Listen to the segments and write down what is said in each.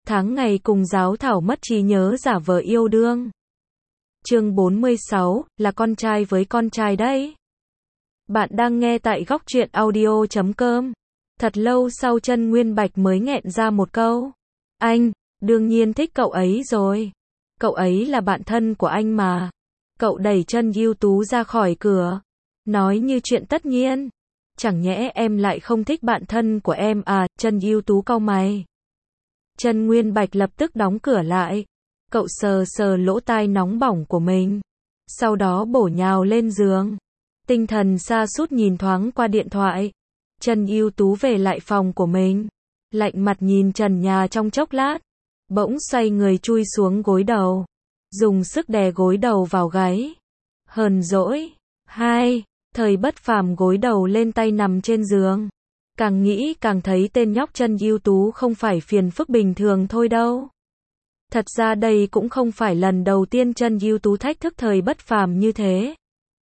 tháng ngày cùng giáo thảo mất trí nhớ giả vờ yêu đương. Chương 46, là con trai với con trai đấy. Bạn đang nghe tại góc truyện audio.com. Thật lâu sau Chân Nguyên Bạch mới nghẹn ra một câu. Anh, đương nhiên thích cậu ấy rồi. Cậu ấy là bạn thân của anh mà. Cậu đẩy Chân Ưu Tú ra khỏi cửa. Nói như chuyện tất nhiên. Chẳng nhẽ em lại không thích bạn thân của em à? Chân Ưu Tú cau mày. Chân Nguyên Bạch lập tức đóng cửa lại. Cậu sờ sờ lỗ tai nóng bỏng của mình. Sau đó bổ nhào lên giường. Tinh thần sa sút nhìn thoáng qua điện thoại. Chân Ưu Tú về lại phòng của mình. Lạnh mặt nhìn trần nhà trong chốc lát. Bỗng xoay người chui xuống gối đầu. Dùng sức đè gối đầu vào gáy. Hờn dỗi. Thời Bất Phàm gối đầu lên tay nằm trên giường. Càng nghĩ càng thấy tên nhóc Chân Ưu Tú không phải phiền phức bình thường thôi đâu. Thật ra đây cũng không phải lần đầu tiên Chân Ưu Tú thách thức Thời Bất Phàm như thế.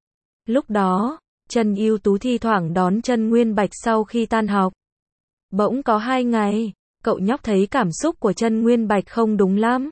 Lúc đó, Chân Ưu Tú thi thoảng đón Chân Nguyên Bạch sau khi tan học. Bỗng có 2 ngày, cậu nhóc thấy cảm xúc của Chân Nguyên Bạch không đúng lắm.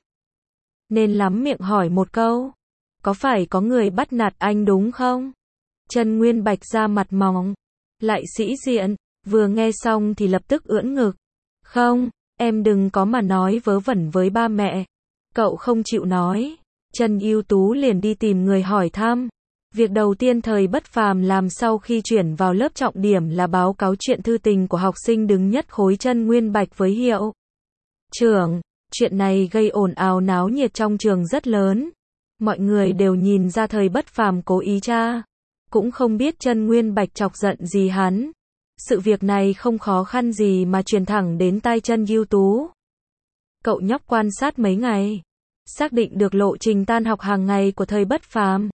Nên lắm miệng hỏi một câu. Có phải có người bắt nạt anh đúng không? Chân Nguyên Bạch ra mặt mỏng. Lại sĩ diện, vừa nghe xong thì lập tức ưỡn ngực. Không, em đừng có mà nói vớ vẩn với ba mẹ. Cậu không chịu nói. Chân Ưu Tú liền đi tìm người hỏi thăm. Việc đầu tiên Thời Bất Phàm làm sau khi chuyển vào lớp trọng điểm là báo cáo chuyện thư tình của học sinh đứng nhất khối Chân Nguyên Bạch với hiệu trưởng. Chuyện này gây ồn ào náo nhiệt trong trường rất lớn. Mọi người đều nhìn ra Thời Bất Phàm cố ý tra. Cũng không biết Chân Nguyên Bạch chọc giận gì hắn. Sự việc này không khó khăn gì mà truyền thẳng đến tai Chân Ưu Tú. Cậu nhóc quan sát mấy ngày. Xác định được lộ trình tan học hàng ngày của Thời Bất Phàm.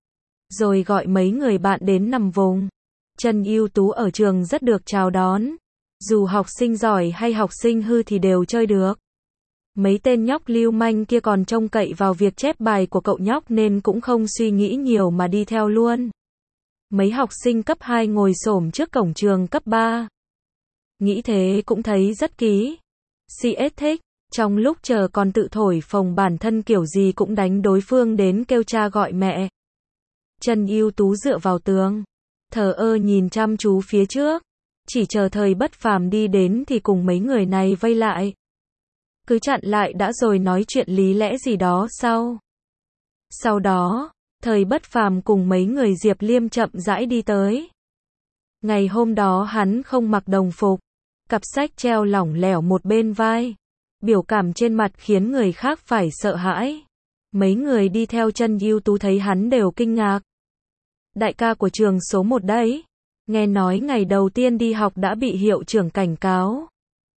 Rồi gọi mấy người bạn đến nằm vùng. Chân Ưu Tú ở trường rất được chào đón. Dù học sinh giỏi hay học sinh hư thì đều chơi được. Mấy tên nhóc lưu manh kia còn trông cậy vào việc chép bài của cậu nhóc nên cũng không suy nghĩ nhiều mà đi theo luôn. Mấy học sinh cấp 2 ngồi xổm trước cổng trường cấp 3. Nghĩ thế cũng thấy rất ký. CS thích. Trong lúc chờ còn tự thổi phồng bản thân kiểu gì cũng đánh đối phương đến kêu cha gọi mẹ. Chân Ưu Tú dựa vào tường. Thờ ơ nhìn chăm chú phía trước. Chỉ chờ Thời Bất Phàm đi đến thì cùng mấy người này vây lại. Cứ chặn lại đã rồi nói chuyện lý lẽ gì đó sau. Sau đó, Thời Bất Phàm cùng mấy người Diệp Liêm chậm rãi đi tới. Ngày hôm đó hắn không mặc đồng phục. Cặp sách treo lỏng lẻo một bên vai. Biểu cảm trên mặt khiến người khác phải sợ hãi. Mấy người đi theo Chân Ưu Tú thấy hắn đều kinh ngạc. Đại ca của trường số 1 đấy. Nghe nói ngày đầu tiên đi học đã bị hiệu trưởng cảnh cáo.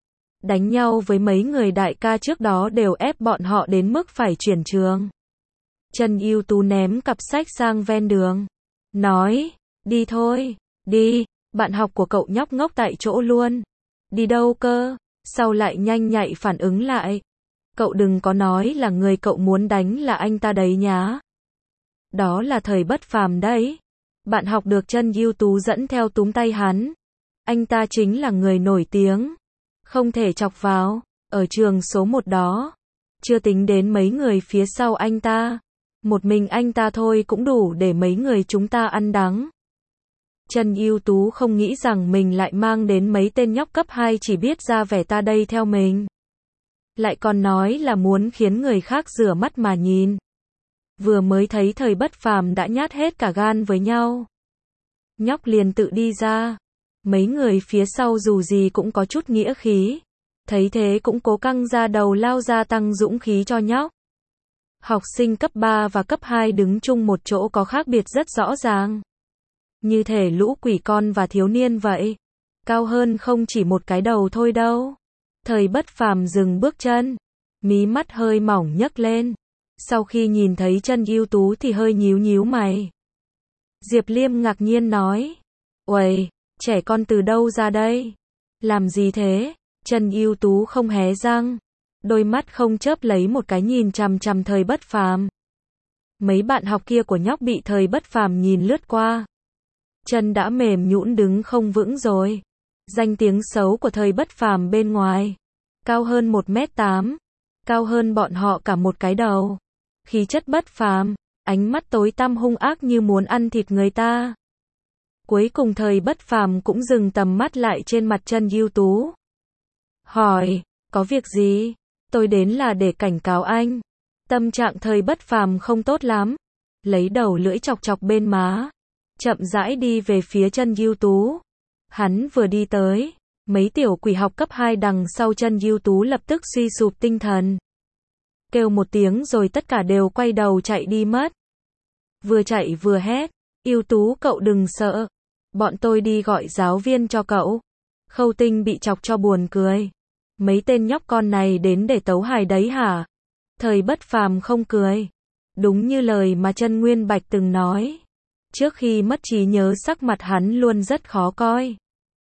Đánh nhau với mấy người đại ca trước đó đều ép bọn họ đến mức phải chuyển trường. Chân Ưu Tú ném cặp sách sang ven đường. Nói, đi thôi, đi, bạn học của cậu nhóc ngốc tại chỗ luôn. Đi đâu cơ? Sau lại nhanh nhạy phản ứng lại. Cậu đừng có nói là người cậu muốn đánh là anh ta đấy nhá. Đó là Thời Bất Phàm đấy. Bạn học được Chân Ưu Tú dẫn theo túm tay hắn. Anh ta chính là người nổi tiếng. Không thể chọc vào. Ở trường số 1 đó. Chưa tính đến mấy người phía sau anh ta. Một mình anh ta thôi cũng đủ để mấy người chúng ta ăn đắng. Chân Ưu Tú không nghĩ rằng mình lại mang đến mấy tên nhóc cấp 2 chỉ biết ra vẻ ta đây theo mình. Lại còn nói là muốn khiến người khác rửa mắt mà nhìn. Vừa mới thấy Thời Bất Phàm đã nhát hết cả gan với nhau. Nhóc liền tự đi ra. Mấy người phía sau dù gì cũng có chút nghĩa khí. Thấy thế cũng cố căng ra đầu lao ra tăng dũng khí cho nhóc. Học sinh cấp 3 và cấp 2 đứng chung một chỗ có khác biệt rất rõ ràng. Như thể lũ quỷ con và thiếu niên vậy. Cao hơn không chỉ một cái đầu thôi đâu. Thời Bất Phàm dừng bước chân. Mí mắt hơi mỏng nhấc lên. Sau khi nhìn thấy Chân Ưu Tú thì hơi nhíu nhíu mày. Diệp Liêm ngạc nhiên nói. Uầy, trẻ con từ đâu ra đây? Làm gì thế? Chân Ưu Tú không hé răng. Đôi mắt không chớp lấy một cái nhìn chằm chằm Thời Bất Phàm. Mấy bạn học kia của nhóc bị Thời Bất Phàm nhìn lướt qua. Chân đã mềm nhũn đứng không vững rồi. Danh tiếng xấu của Thời Bất Phàm bên ngoài. Cao hơn 1m8. cao hơn bọn họ cả một cái đầu. Khí chất bất phàm, ánh mắt tối tăm hung ác như muốn ăn thịt người ta. Cuối cùng Thời Bất Phàm cũng dừng tầm mắt lại trên mặt Chân Ưu Tú. Hỏi, có việc gì? Tôi đến là để cảnh cáo anh. Tâm trạng Thời Bất Phàm không tốt lắm. Lấy đầu lưỡi chọc chọc bên má. Chậm rãi đi về phía Chân Ưu Tú. Hắn vừa đi tới, mấy tiểu quỷ học cấp 2 đằng sau Chân Ưu Tú lập tức suy sụp tinh thần. Kêu một tiếng rồi tất cả đều quay đầu chạy đi mất. Vừa chạy vừa hét, Ưu Tú cậu đừng sợ. Bọn tôi đi gọi giáo viên cho cậu. Khâu Tinh bị chọc cho buồn cười. Mấy tên nhóc con này đến để tấu hài đấy hả? Thời Bất Phàm không cười. Đúng như lời mà Chân Nguyên Bạch từng nói. Trước khi mất trí nhớ sắc mặt hắn luôn rất khó coi.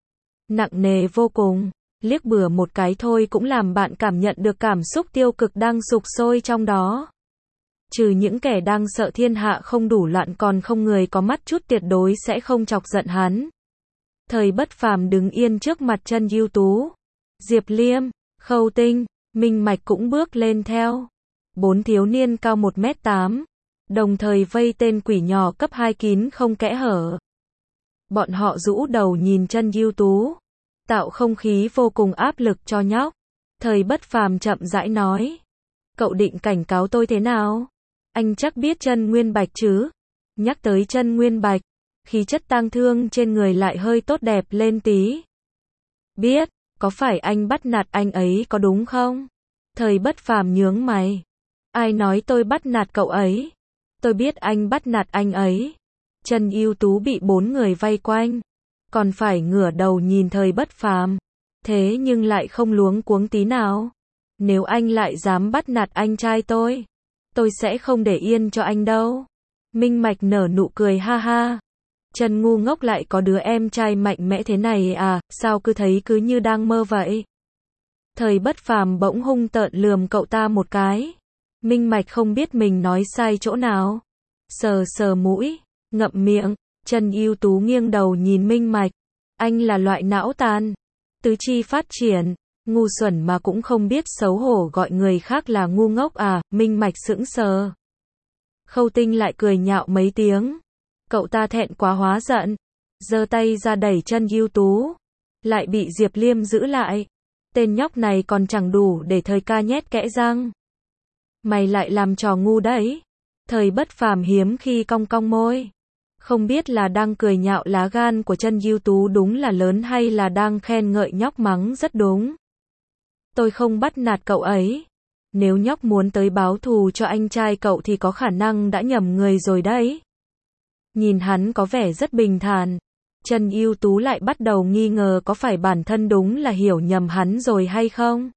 Nặng nề vô cùng. Liếc bừa một cái thôi cũng làm bạn cảm nhận được cảm xúc tiêu cực đang sục sôi trong đó. Trừ những kẻ đang sợ thiên hạ không đủ loạn còn không người có mắt chút tuyệt đối sẽ không chọc giận hắn. Thời Bất Phàm đứng yên trước mặt Chân Ưu Tú. Diệp Liêm, Khâu Tinh, Minh Mạch cũng bước lên theo. 4 thiếu niên cao 1m8, đồng thời vây tên quỷ nhỏ cấp 2 kín không kẽ hở. Bọn họ rũ đầu nhìn Chân Ưu Tú, tạo không khí vô cùng áp lực cho nhóc. Thời Bất Phàm chậm rãi nói, cậu định cảnh cáo tôi thế nào? Anh chắc biết Chân Nguyên Bạch chứ? Nhắc tới Chân Nguyên Bạch, khí chất tang thương trên người lại hơi tốt đẹp lên tí. Biết, có phải anh bắt nạt anh ấy có đúng không? Thời Bất Phàm nhướng mày. Ai nói tôi bắt nạt cậu ấy? Tôi biết anh bắt nạt anh ấy. Chân Ưu Tú bị 4 người vây quanh, còn phải ngửa đầu nhìn Thời Bất Phàm, thế nhưng lại không luống cuống tí nào. Nếu anh lại dám bắt nạt anh trai tôi sẽ không để yên cho anh đâu. Minh Mạch nở nụ cười ha ha. Chân ngu ngốc lại có đứa em trai mạnh mẽ thế này à, sao cứ thấy cứ như đang mơ vậy. Thời Bất Phàm bỗng hung tợn lườm cậu ta một cái. Minh Mạch không biết mình nói sai chỗ nào. Sờ sờ mũi, ngậm miệng, Chân Ưu Tú nghiêng đầu nhìn Minh Mạch. Anh là loại não tàn, tứ chi phát triển, ngu xuẩn mà cũng không biết xấu hổ gọi người khác là ngu ngốc à, Minh Mạch sững sờ. Khâu Tinh lại cười nhạo mấy tiếng. Cậu ta thẹn quá hóa giận, giơ tay ra đẩy Chân Ưu Tú, lại bị Diệp Liêm giữ lại. Tên nhóc này còn chẳng đủ để Thời ca nhét kẽ răng. Mày lại làm trò ngu đấy. Thời Bất Phàm hiếm khi cong cong môi. Không biết là đang cười nhạo lá gan của Chân Ưu Tú đúng là lớn hay là đang khen ngợi nhóc mắng rất đúng. Tôi không bắt nạt cậu ấy. Nếu nhóc muốn tới báo thù cho anh trai cậu thì có khả năng đã nhầm người rồi đấy. Nhìn hắn có vẻ rất bình thản. Chân Ưu Tú lại bắt đầu nghi ngờ có phải bản thân đúng là hiểu nhầm hắn rồi hay không.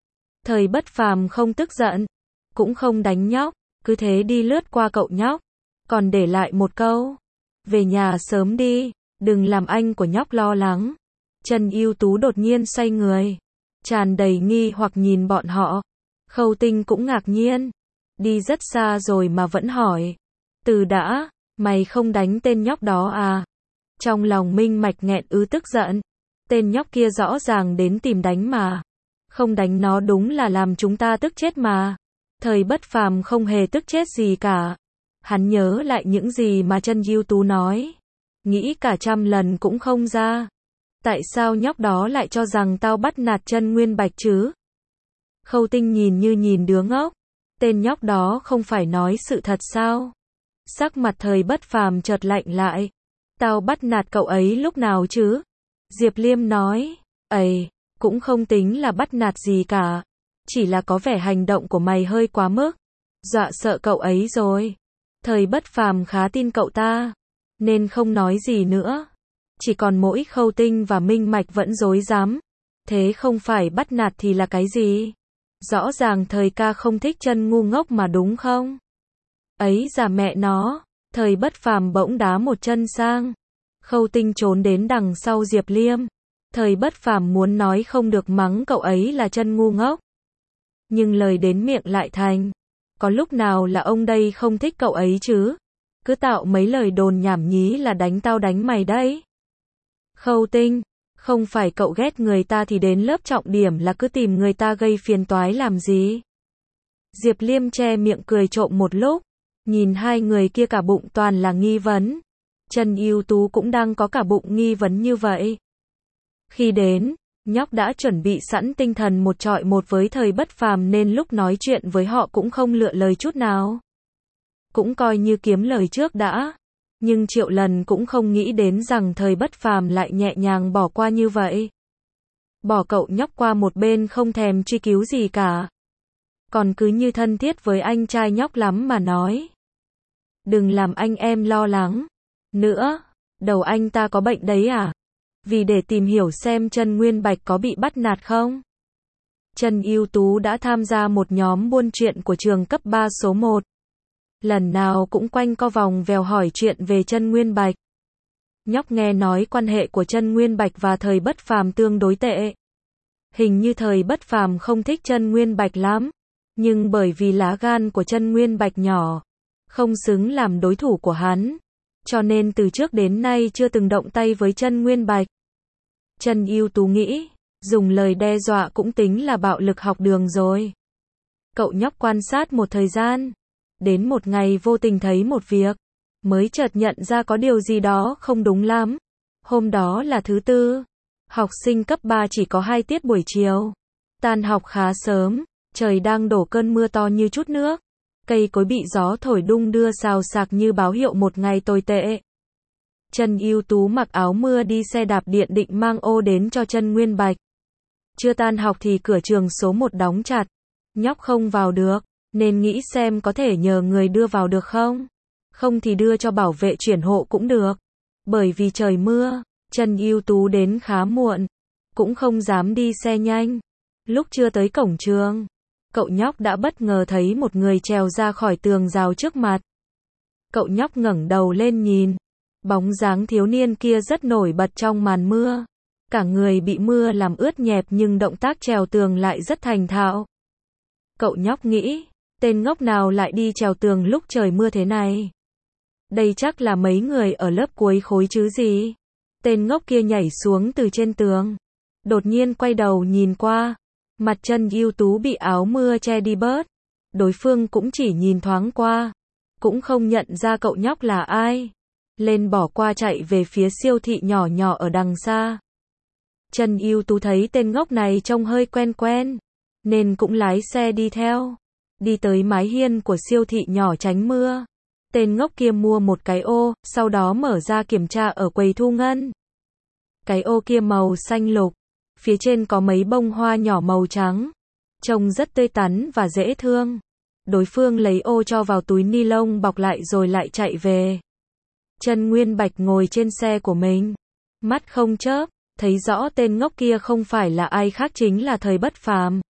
Thời Bất Phàm không tức giận, cũng không đánh nhóc, cứ thế đi lướt qua cậu nhóc, còn để lại một câu. Về nhà sớm đi, đừng làm anh của nhóc lo lắng. Chân Ưu Tú đột nhiên xoay người, tràn đầy nghi hoặc nhìn bọn họ. Khâu Tinh cũng ngạc nhiên, đi rất xa rồi mà vẫn hỏi. Từ đã, mày không đánh tên nhóc đó à? Trong lòng Minh Mạch nghẹn tức giận. Tên nhóc kia rõ ràng đến tìm đánh mà. Không đánh nó đúng là làm chúng ta tức chết mà. Thời Bất Phàm không hề tức chết gì cả. Hắn nhớ lại những gì mà Chân Ưu Tú nói. Nghĩ cả trăm lần cũng không ra. Tại sao nhóc đó lại cho rằng tao bắt nạt Chân Nguyên Bạch chứ? Khâu Tinh nhìn như nhìn đứa ngốc. Tên nhóc đó không phải nói sự thật sao? Sắc mặt Thời Bất Phàm chợt lạnh lại. Tao bắt nạt cậu ấy lúc nào chứ? Diệp Liêm nói. Ây, cũng không tính là bắt nạt gì cả. Chỉ là có vẻ hành động của mày hơi quá mức. Dọa sợ cậu ấy rồi. Thời Bất Phàm khá tin cậu ta, nên không nói gì nữa. Chỉ còn mỗi Khâu Tinh và Minh Mạch vẫn rối rắm. Thế không phải bắt nạt thì là cái gì? Rõ ràng Thời ca không thích Chân ngu ngốc mà đúng không? Ấy già mẹ nó. Thời Bất Phàm bỗng đá một chân sang. Khâu Tinh trốn đến đằng sau Diệp Liêm. Thời Bất Phàm muốn nói không được mắng cậu ấy là Chân ngu ngốc. Nhưng lời đến miệng lại thành. Có lúc nào là ông đây không thích cậu ấy chứ? Cứ tạo mấy lời đồn nhảm nhí là đánh tao đánh mày đấy. Khâu Tinh, không phải cậu ghét người ta thì đến lớp trọng điểm là cứ tìm người ta gây phiền toái làm gì? Diệp Liêm che miệng cười trộm một lúc, nhìn hai người kia cả bụng toàn là nghi vấn. Trần Ưu Tú cũng đang có cả bụng nghi vấn như vậy. Khi đến, nhóc đã chuẩn bị sẵn tinh thần một trọi một với Thời Bất Phàm nên lúc nói chuyện với họ cũng không lựa lời chút nào. Cũng coi như kiếm lời trước đã. Nhưng triệu lần cũng không nghĩ đến rằng Thời Bất Phàm lại nhẹ nhàng bỏ qua như vậy. Bỏ cậu nhóc qua một bên không thèm truy cứu gì cả. Còn cứ như thân thiết với anh trai nhóc lắm mà nói. Đừng làm anh em lo lắng. Nữa, đầu anh ta có bệnh đấy à? Vì để tìm hiểu xem Trần Nguyên Bạch có bị bắt nạt không? Trần Ưu Tú đã tham gia một nhóm buôn chuyện của trường cấp 3 số 1. Lần nào cũng quanh co vòng vèo hỏi chuyện về Trần Nguyên Bạch. Nhóc nghe nói quan hệ của Trần Nguyên Bạch và Thời Bất Phàm tương đối tệ. Hình như Thời Bất Phàm không thích Trần Nguyên Bạch lắm. Nhưng bởi vì lá gan của Trần Nguyên Bạch nhỏ, không xứng làm đối thủ của hắn. Cho nên từ trước đến nay chưa từng động tay với Trần Nguyên Bạch. Trần Ưu Tú nghĩ, dùng lời đe dọa cũng tính là bạo lực học đường rồi. Cậu nhóc quan sát một thời gian. Đến một ngày vô tình thấy một việc. Mới chợt nhận ra có điều gì đó không đúng lắm. Hôm đó là thứ Tư. Học sinh cấp 3 chỉ có 2 tiết buổi chiều. Tan học khá sớm. Trời đang đổ cơn mưa to như chút nước. Cây cối bị gió thổi đung đưa xào xạc như báo hiệu một ngày tồi tệ. Trần Ưu Tú mặc áo mưa đi xe đạp điện định mang ô đến cho Trần Nguyên Bạch. Chưa tan học thì cửa trường số 1 đóng chặt. Nhóc không vào được, nên nghĩ xem có thể nhờ người đưa vào được không? Không thì đưa cho bảo vệ chuyển hộ cũng được. Bởi vì trời mưa, Trần Ưu Tú đến khá muộn. Cũng không dám đi xe nhanh. Lúc chưa tới cổng trường, cậu nhóc đã bất ngờ thấy một người trèo ra khỏi tường rào trước mặt. Cậu nhóc ngẩng đầu lên nhìn. Bóng dáng thiếu niên kia rất nổi bật trong màn mưa. Cả người bị mưa làm ướt nhẹp nhưng động tác trèo tường lại rất thành thạo. Cậu nhóc nghĩ, tên ngốc nào lại đi trèo tường lúc trời mưa thế này? Đây chắc là mấy người ở lớp cuối khối chứ gì? Tên ngốc kia nhảy xuống từ trên tường. Đột nhiên quay đầu nhìn qua. Mặt Trần Ưu Tú bị áo mưa che đi bớt. Đối phương cũng chỉ nhìn thoáng qua. Cũng không nhận ra cậu nhóc là ai. Lên bỏ qua chạy về phía siêu thị nhỏ nhỏ ở đằng xa. Trần Ưu Tú thấy tên ngốc này trông hơi quen quen. Nên cũng lái xe đi theo. Đi tới mái hiên của siêu thị nhỏ tránh mưa. Tên ngốc kia mua một cái ô, sau đó mở ra kiểm tra ở quầy thu ngân. Cái ô kia màu xanh lục. Phía trên có mấy bông hoa nhỏ màu trắng. Trông rất tươi tắn và dễ thương. Đối phương lấy ô cho vào túi ni lông bọc lại rồi lại chạy về. Trần Nguyên Bạch ngồi trên xe của mình. Mắt không chớp, thấy rõ tên ngốc kia không phải là ai khác chính là Thời Bất Phàm.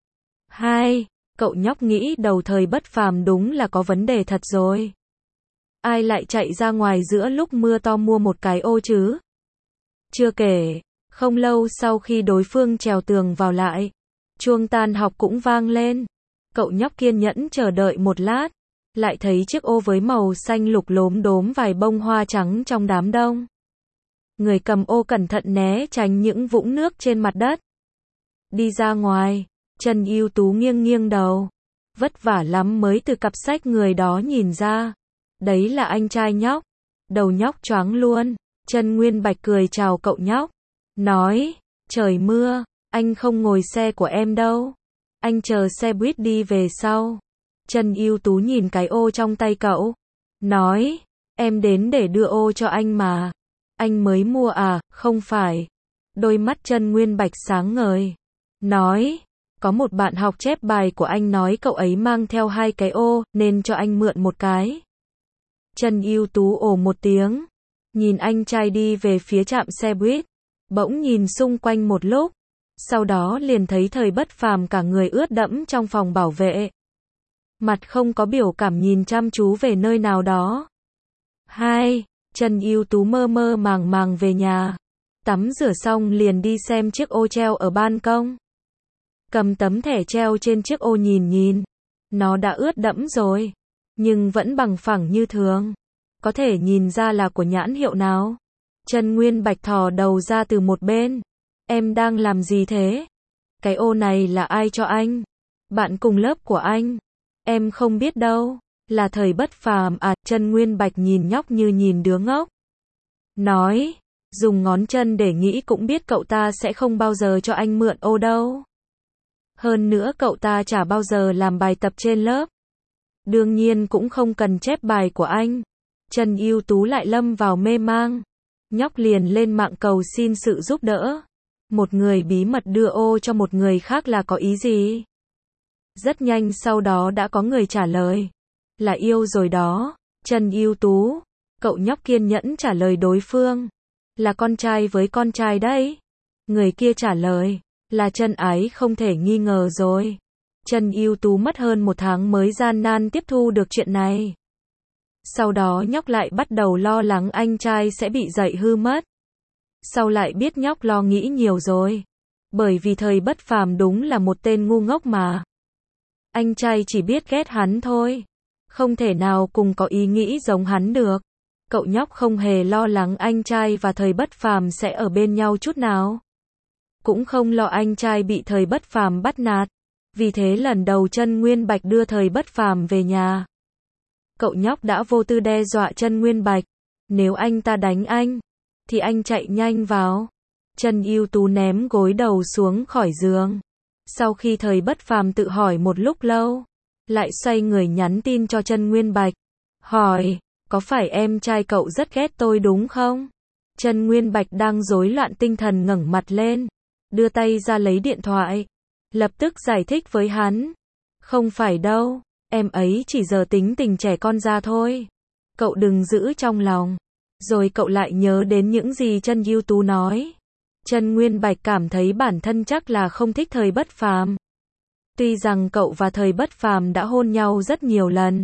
Cậu nhóc nghĩ đầu Thời Bất Phàm đúng là có vấn đề thật rồi. Ai lại chạy ra ngoài giữa lúc mưa to mua một cái ô chứ? Chưa kể, không lâu sau khi đối phương trèo tường vào lại, chuông tan học cũng vang lên. Cậu nhóc kiên nhẫn chờ đợi một lát, lại thấy chiếc ô với màu xanh lục lốm đốm vài bông hoa trắng trong đám đông. Người cầm ô cẩn thận né tránh những vũng nước trên mặt đất. Đi ra ngoài, Trần Ưu Tú nghiêng nghiêng đầu. Vất vả lắm mới từ cặp sách người đó nhìn ra. Đấy là anh trai nhóc. Đầu nhóc choáng luôn. Trần Nguyên Bạch cười chào cậu nhóc. Nói, trời mưa, anh không ngồi xe của em đâu. Anh chờ xe buýt đi về sau. Trần Ưu Tú nhìn cái ô trong tay cậu. Nói, em đến để đưa ô cho anh mà. Anh mới mua à, không phải. Đôi mắt Trần Nguyên Bạch sáng ngời. Nói, có một bạn học chép bài của anh nói cậu ấy mang theo 2 cái ô, nên cho anh mượn một cái. Trần Ưu Tú ồ một tiếng. Nhìn anh trai đi về phía trạm xe buýt. Bỗng nhìn xung quanh một lúc. Sau đó liền thấy Thời Bất Phàm cả người ướt đẫm trong phòng bảo vệ. Mặt không có biểu cảm nhìn chăm chú về nơi nào đó. Trần Ưu Tú mơ mơ màng màng về nhà. Tắm rửa xong liền đi xem chiếc ô treo ở ban công. Cầm tấm thẻ treo trên chiếc ô nhìn. Nó đã ướt đẫm rồi. Nhưng vẫn bằng phẳng như thường. Có thể nhìn ra là của nhãn hiệu nào. Trần Nguyên Bạch thò đầu ra từ một bên. Em đang làm gì thế? Cái ô này là ai cho anh? Bạn cùng lớp của anh. Em không biết đâu. Là Thời Bất Phàm à? Chân Nguyên Bạch nhìn nhóc như nhìn đứa ngốc. Nói, dùng ngón chân để nghĩ cũng biết cậu ta sẽ không bao giờ cho anh mượn ô đâu. Hơn nữa cậu ta chả bao giờ làm bài tập trên lớp. Đương nhiên cũng không cần chép bài của anh. Trần Ưu Tú lại lâm vào mê mang. Nhóc liền lên mạng cầu xin sự giúp đỡ. Một người bí mật đưa ô cho một người khác là có ý gì? Rất nhanh sau đó đã có người trả lời. Là yêu rồi đó. Trần Ưu Tú. Cậu nhóc kiên nhẫn trả lời đối phương. Là con trai với con trai đấy. Người kia trả lời. Là Trần Ái không thể nghi ngờ rồi. Trần Ưu Tú mất hơn 1 tháng mới gian nan tiếp thu được chuyện này. Sau đó nhóc lại bắt đầu lo lắng anh trai sẽ bị dạy hư mất. Sau lại biết nhóc lo nghĩ nhiều rồi. Bởi vì Thời Bất Phàm đúng là một tên ngu ngốc mà. Anh trai chỉ biết ghét hắn thôi. Không thể nào cùng có ý nghĩ giống hắn được. Cậu nhóc không hề lo lắng anh trai và Thời Bất Phàm sẽ ở bên nhau chút nào. Cũng không lo anh trai bị Thời Bất Phàm bắt nạt. Vì thế lần đầu Chân Nguyên Bạch đưa Thời Bất Phàm về nhà. Cậu nhóc đã vô tư đe dọa Chân Nguyên Bạch. Nếu anh ta đánh anh, thì anh chạy nhanh vào. Trần Ưu Tú ném gối đầu xuống khỏi giường. Sau khi Thời Bất Phàm tự hỏi một lúc lâu, lại xoay người nhắn tin cho Chân Nguyên Bạch. Hỏi, có phải em trai cậu rất ghét tôi đúng không? Chân Nguyên Bạch đang rối loạn tinh thần ngẩng mặt lên, đưa tay ra lấy điện thoại. Lập tức giải thích với hắn. Không phải đâu, em ấy chỉ giờ tính tình trẻ con ra thôi. Cậu đừng giữ trong lòng. Rồi cậu lại nhớ đến những gì Trần Ưu Tú nói. Trần Nguyên Bạch cảm thấy bản thân chắc là không thích Thời Bất Phàm. Tuy rằng cậu và Thời Bất Phàm đã hôn nhau rất nhiều lần.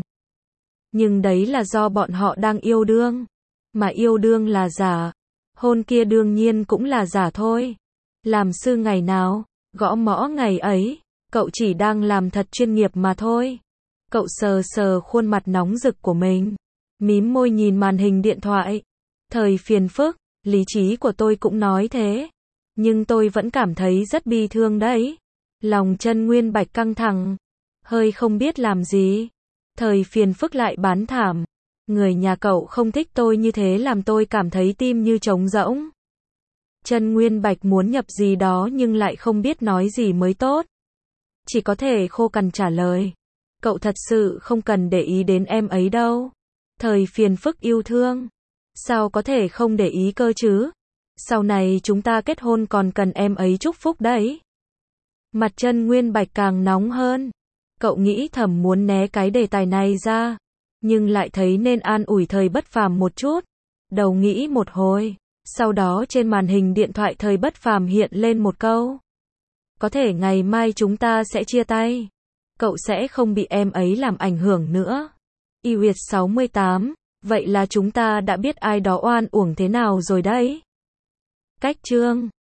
Nhưng đấy là do bọn họ đang yêu đương. Mà yêu đương là giả. Hôn kia đương nhiên cũng là giả thôi. Làm sư ngày nào, gõ mõ ngày ấy. Cậu chỉ đang làm thật chuyên nghiệp mà thôi. Cậu sờ sờ khuôn mặt nóng rực của mình. Mím môi nhìn màn hình điện thoại. Thời phiền phức, lý trí của tôi cũng nói thế. Nhưng tôi vẫn cảm thấy rất bi thương đấy. Lòng Chân Nguyên Bạch căng thẳng. Hơi không biết làm gì. Thời phiền phức lại bán thảm. Người nhà cậu không thích tôi như thế làm tôi cảm thấy tim như trống rỗng. Chân Nguyên Bạch muốn nhập gì đó nhưng lại không biết nói gì mới tốt. Chỉ có thể khô cằn trả lời. Cậu thật sự không cần để ý đến em ấy đâu. Thời phiền phức yêu thương. Sao có thể không để ý cơ chứ? Sau này chúng ta kết hôn còn cần em ấy chúc phúc đấy. Mặt Chân Nguyên Bạch càng nóng hơn. Cậu nghĩ thầm muốn né cái đề tài này ra. Nhưng lại thấy nên an ủi Thời Bất Phàm một chút. Đầu nghĩ một hồi. Sau đó trên màn hình điện thoại Thời Bất Phàm hiện lên một câu. Có thể ngày mai chúng ta sẽ chia tay. Cậu sẽ không bị em ấy làm ảnh hưởng nữa. Iwis 68. Vậy là chúng ta đã biết ai đó oan uổng thế nào rồi đấy. Cách chương